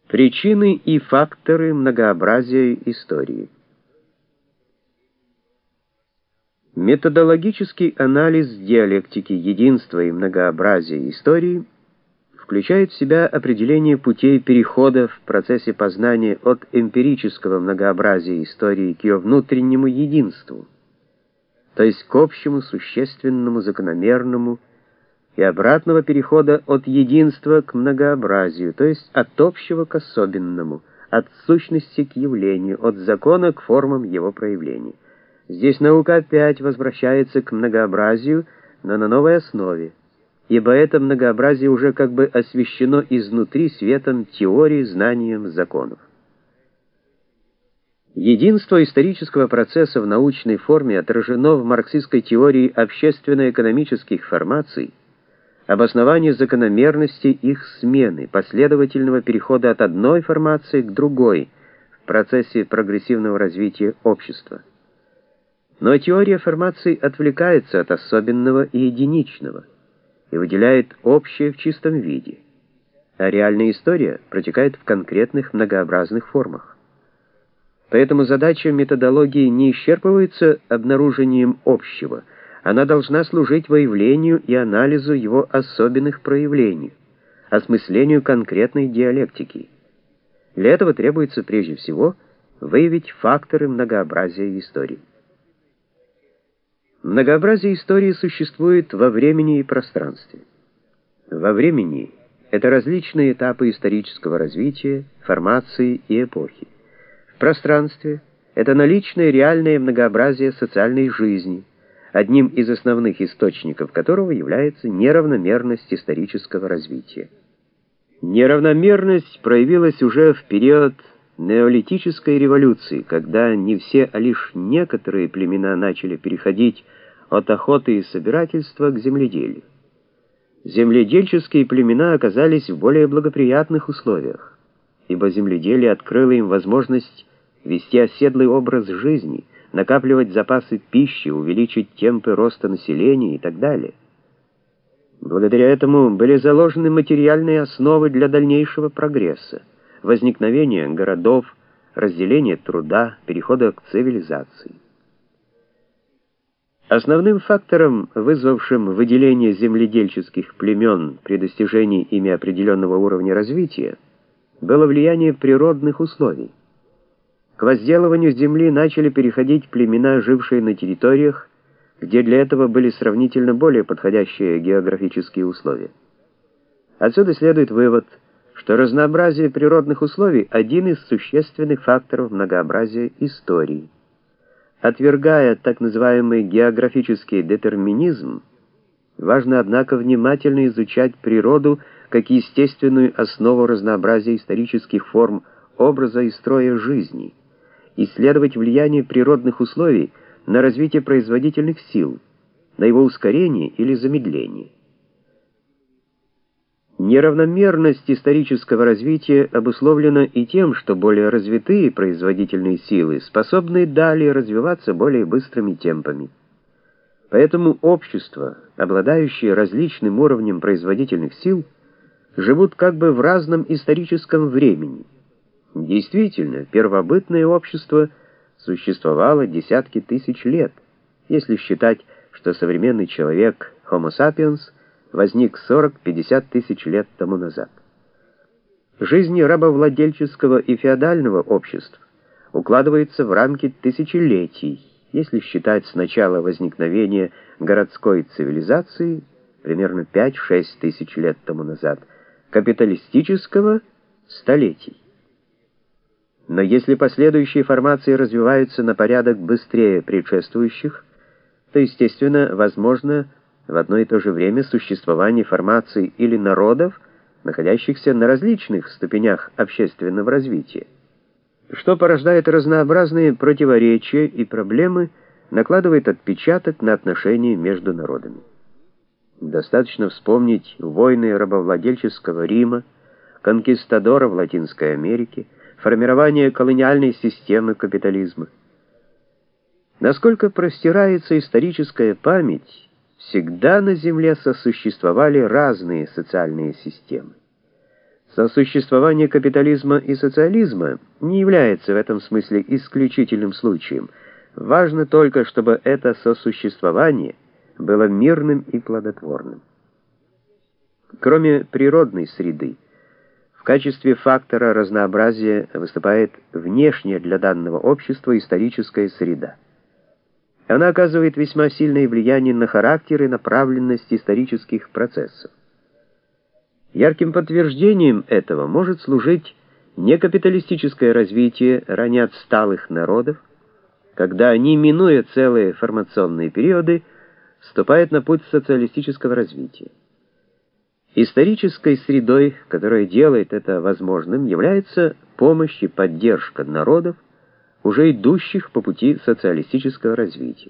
Причины и факторы многообразия истории. Методологический анализ диалектики единства и многообразия истории включает в себя определение путей перехода в процессе познания от эмпирического многообразия истории к ее внутреннему единству, то есть к общему, существенному, закономерному, и обратного перехода от единства к многообразию, то есть от общего к особенному, от сущности к явлению, от закона к формам его проявления. Здесь наука опять возвращается к многообразию, но на новой основе, ибо это многообразие уже как бы освещено изнутри светом теории, знанием законов. Единство исторического процесса в научной форме отражено в марксистской теории общественно-экономических формаций, обоснование закономерности их смены, последовательного перехода от одной формации к другой в процессе прогрессивного развития общества. Но теория формаций отвлекается от особенного и единичного и выделяет общее в чистом виде, а реальная история протекает в конкретных многообразных формах. Поэтому задача методологии не исчерпывается обнаружением общего, она должна служить выявлению и анализу его особенных проявлений, осмыслению конкретной диалектики. Для этого требуется прежде всего выявить факторы многообразия истории. Многообразие истории существует во времени и пространстве. Во времени — это различные этапы исторического развития, формации и эпохи. В пространстве — это наличное реальное многообразие социальной жизни, одним из основных источников которого является неравномерность исторического развития. Неравномерность проявилась уже в период неолитической революции, когда не все, а лишь некоторые племена начали переходить от охоты и собирательства к земледелию. Земледельческие племена оказались в более благоприятных условиях, ибо земледелие открыло им возможность вести оседлый образ жизни, накапливать запасы пищи, увеличить темпы роста населения и так далее. Благодаря этому были заложены материальные основы для дальнейшего прогресса, возникновения городов, разделения труда, перехода к цивилизации. Основным фактором, вызвавшим выделение земледельческих племен при достижении ими определенного уровня развития, было влияние природных условий. К возделыванию земли начали переходить племена, жившие на территориях, где для этого были сравнительно более подходящие географические условия. Отсюда следует вывод, что разнообразие природных условий – один из существенных факторов многообразия истории. Отвергая так называемый географический детерминизм, важно, однако, внимательно изучать природу как естественную основу разнообразия исторических форм образа и строя жизни, исследовать влияние природных условий на развитие производительных сил, на его ускорение или замедление. Неравномерность исторического развития обусловлена и тем, что более развитые производительные силы способны далее развиваться более быстрыми темпами. Поэтому общества, обладающие различным уровнем производительных сил, живут как бы в разном историческом времени. Действительно, первобытное общество существовало десятки тысяч лет, если считать, что современный человек, Homo sapiens, возник 40-50 тысяч лет тому назад. Жизнь рабовладельческого и феодального обществ укладывается в рамки тысячелетий, если считать с начала возникновения городской цивилизации, примерно 5-6 тысяч лет тому назад, капиталистического — столетий. Но если последующие формации развиваются на порядок быстрее предшествующих, то, естественно, возможно в одно и то же время существование формаций или народов, находящихся на различных ступенях общественного развития, что порождает разнообразные противоречия и проблемы, накладывает отпечаток на отношения между народами. Достаточно вспомнить войны рабовладельческого Рима, конкистадоров Латинской Америки, формирование колониальной системы капитализма. Насколько простирается историческая память, всегда на Земле сосуществовали разные социальные системы. Сосуществование капитализма и социализма не является в этом смысле исключительным случаем. Важно только, чтобы это сосуществование было мирным и плодотворным. Кроме природной среды, в качестве фактора разнообразия выступает внешняя для данного общества историческая среда. Она оказывает весьма сильное влияние на характер и направленность исторических процессов. Ярким подтверждением этого может служить некапиталистическое развитие ранее отсталых народов, когда они, минуя целые формационные периоды, вступают на путь социалистического развития. Исторической средой, которая делает это возможным, является помощь и поддержка народов, уже идущих по пути социалистического развития.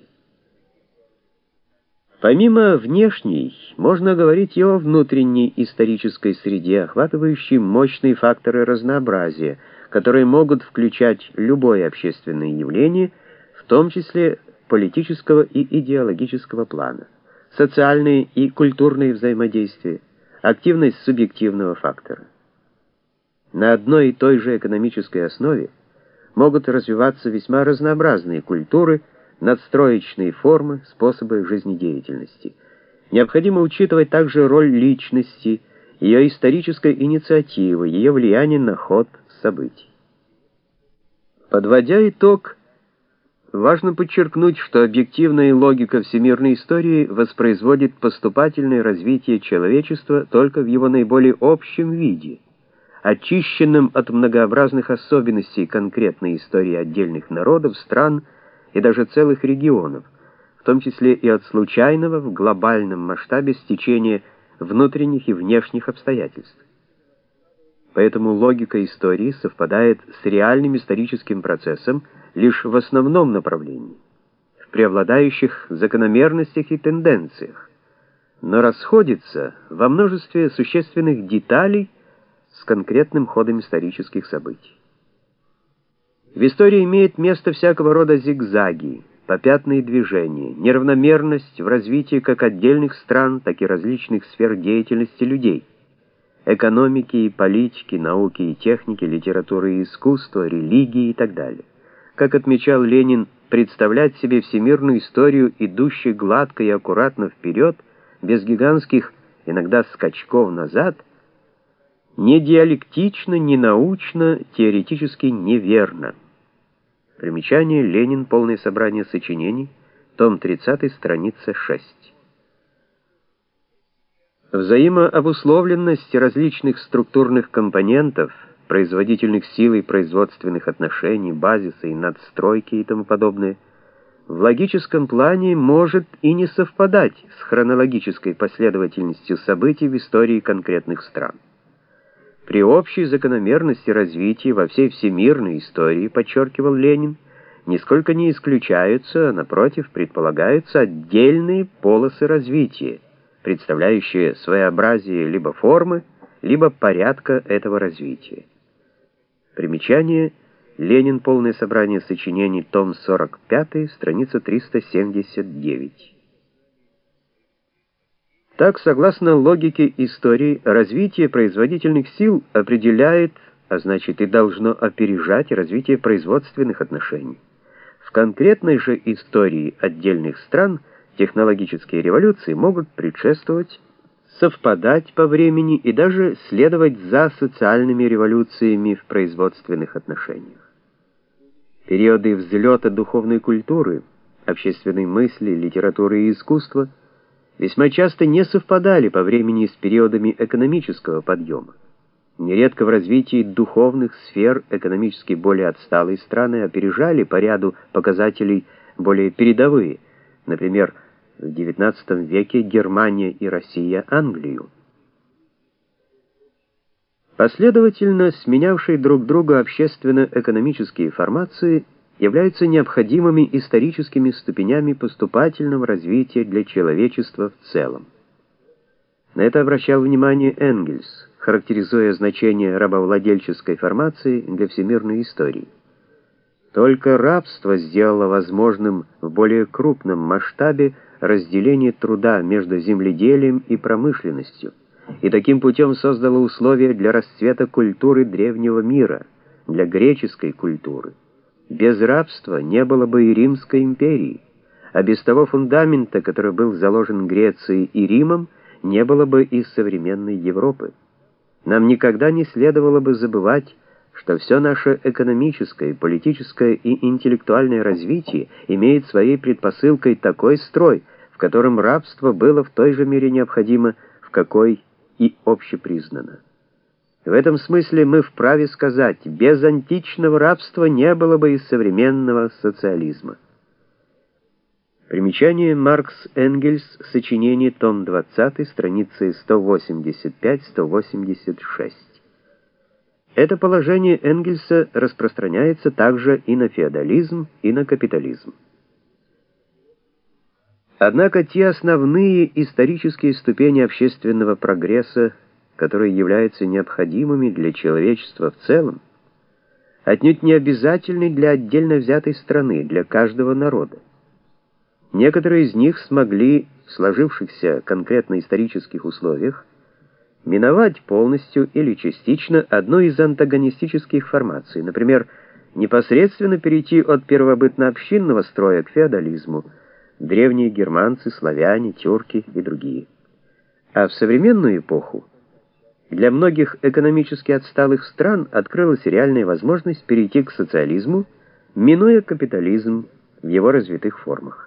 Помимо внешней, можно говорить и о внутренней исторической среде, охватывающей мощные факторы разнообразия, которые могут включать любое общественное явление, в том числе политического и идеологического плана, социальные и культурные взаимодействия, активность субъективного фактора. На одной и той же экономической основе могут развиваться весьма разнообразные культуры, надстроечные формы, способы жизнедеятельности. Необходимо учитывать также роль личности, ее исторической инициативы, ее влияние на ход событий. Подводя итог, важно подчеркнуть, что объективная логика всемирной истории воспроизводит поступательное развитие человечества только в его наиболее общем виде, очищенном от многообразных особенностей конкретной истории отдельных народов, стран и даже целых регионов, в том числе и от случайного в глобальном масштабе стечения внутренних и внешних обстоятельств. Поэтому логика истории совпадает с реальным историческим процессом лишь в основном направлении, в преобладающих закономерностях и тенденциях, но расходится во множестве существенных деталей с конкретным ходом исторических событий. В истории имеет место всякого рода зигзаги, попятные движения, неравномерность в развитии как отдельных стран, так и различных сфер деятельности людей, экономики и политики, науки и техники, литературы и искусства, религии и так далее. Как отмечал Ленин, представлять себе всемирную историю, идущую гладко и аккуратно вперед, без гигантских, иногда скачков назад, не диалектично, не научно, теоретически неверно. Примечание: Ленин. Полное собрание сочинений. Том 30, страница 6. Взаимообусловленность различных структурных компонентов, производительных сил и производственных отношений, базиса и надстройки и тому подобное, в логическом плане может и не совпадать с хронологической последовательностью событий в истории конкретных стран. При общей закономерности развития во всей всемирной истории, подчеркивал Ленин, нисколько не исключаются, а напротив, предполагаются отдельные полосы развития, представляющие своеобразие либо формы, либо порядка этого развития. Примечание: Ленин. Полное собрание сочинений. Том 45, страница 379. Так, согласно логике истории, развитие производительных сил определяет, а значит и должно опережать развитие производственных отношений. В конкретной же истории отдельных стран технологические революции могут предшествовать, совпадать по времени и даже следовать за социальными революциями в производственных отношениях. Периоды взлета духовной культуры, общественной мысли, литературы и искусства весьма часто не совпадали по времени с периодами экономического подъема. Нередко в развитии духовных сфер экономически более отсталые страны опережали по ряду показателей более передовые, например, в XIX веке Германия и Россия Англию. Последовательно сменявшие друг друга общественно-экономические формации являются необходимыми историческими ступенями поступательного развития для человечества в целом. На это обращал внимание Энгельс, характеризуя значение рабовладельческой формации для всемирной истории. Только рабство сделало возможным в более крупном масштабе разделение труда между земледелием и промышленностью, и таким путем создало условия для расцвета культуры древнего мира, для греческой культуры. Без рабства не было бы и Римской империи, а без того фундамента, который был заложен Грецией и Римом, не было бы и современной Европы. Нам никогда не следовало бы забывать, что все наше экономическое, политическое и интеллектуальное развитие имеет своей предпосылкой такой строй, в котором рабство было в той же мере необходимо, в какой и общепризнано. В этом смысле мы вправе сказать, без античного рабства не было бы и современного социализма. Примечание Маркс Энгельс, сочинение, том 20, страницы 185-186. Это положение Энгельса распространяется также и на феодализм, и на капитализм. Однако те основные исторические ступени общественного прогресса, которые являются необходимыми для человечества в целом, отнюдь не обязательны для отдельно взятой страны, для каждого народа. Некоторые из них смогли в сложившихся конкретно исторических условиях миновать полностью или частично одну из антагонистических формаций, например, непосредственно перейти от первобытно-общинного строя к феодализму, древние германцы, славяне, тюрки и другие. А в современную эпоху для многих экономически отсталых стран открылась реальная возможность перейти к социализму, минуя капитализм в его развитых формах.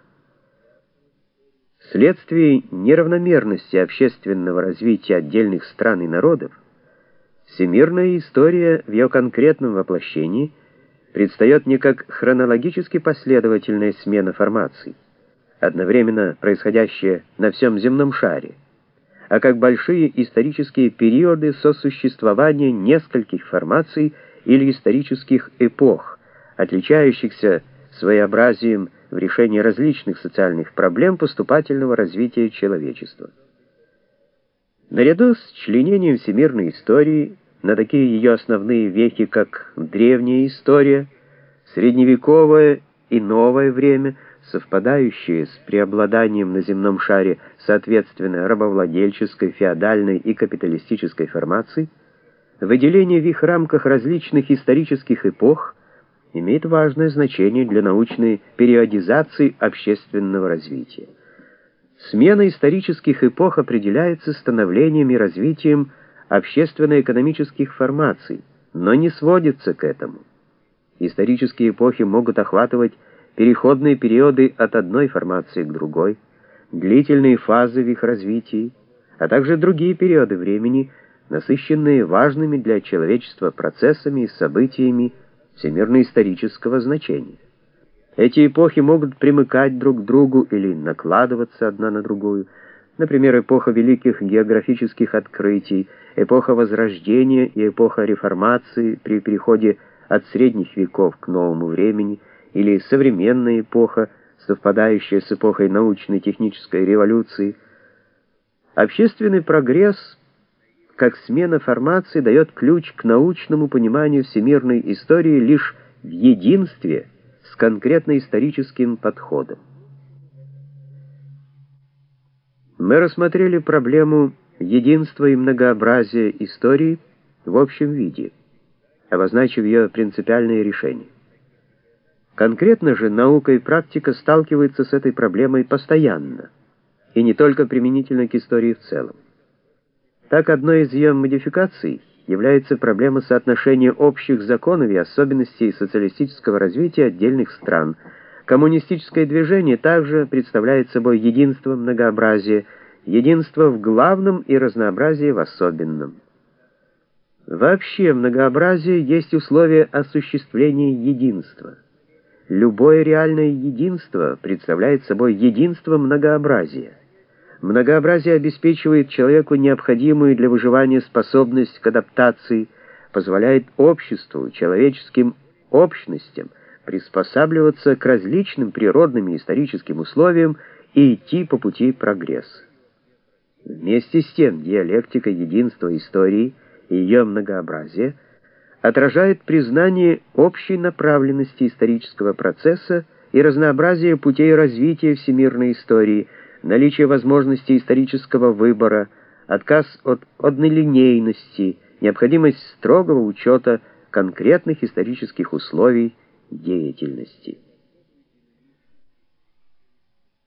Вследствие неравномерности общественного развития отдельных стран и народов, всемирная история в ее конкретном воплощении предстает не как хронологически последовательная смена формаций, одновременно происходящая на всем земном шаре, а как большие исторические периоды сосуществования нескольких формаций или исторических эпох, отличающихся своеобразием в решении различных социальных проблем поступательного развития человечества. Наряду с членением всемирной истории на такие ее основные вехи, как древняя история, средневековое и новое время, совпадающие с преобладанием на земном шаре соответственно рабовладельческой, феодальной и капиталистической формаций, выделение в их рамках различных исторических эпох имеет важное значение для научной периодизации общественного развития. Смена исторических эпох определяется становлением и развитием общественно-экономических формаций, но не сводится к этому. Исторические эпохи могут охватывать переходные периоды от одной формации к другой, длительные фазы в их развитии, а также другие периоды времени, насыщенные важными для человечества процессами и событиями всемирно-исторического значения. Эти эпохи могут примыкать друг к другу или накладываться одна на другую. Например, эпоха великих географических открытий, эпоха Возрождения и эпоха Реформации при переходе от средних веков к новому времени, или современная эпоха, совпадающая с эпохой научно-технической революции. Общественный прогресс, как смена формации, дает ключ к научному пониманию всемирной истории лишь в единстве с конкретно историческим подходом. Мы рассмотрели проблему единства и многообразия истории в общем виде, обозначив ее принципиальные решения. Конкретно же наука и практика сталкиваются с этой проблемой постоянно, и не только применительно к истории в целом. Так, одной из ее модификаций является проблема соотношения общих законов и особенностей социалистического развития отдельных стран. Коммунистическое движение также представляет собой единство многообразия, единство в главном и разнообразие в особенном. Вообще, многообразие есть условие осуществления единства. Любое реальное единство представляет собой единство многообразия. Многообразие обеспечивает человеку необходимую для выживания способность к адаптации, позволяет обществу, человеческим общностям приспосабливаться к различным природным и историческим условиям и идти по пути прогресса. Вместе с тем, диалектика единства истории и ее многообразия отражает признание общей направленности исторического процесса и разнообразие путей развития всемирной истории, наличие возможности исторического выбора, отказ от однолинейности, необходимость строгого учета конкретных исторических условий деятельности.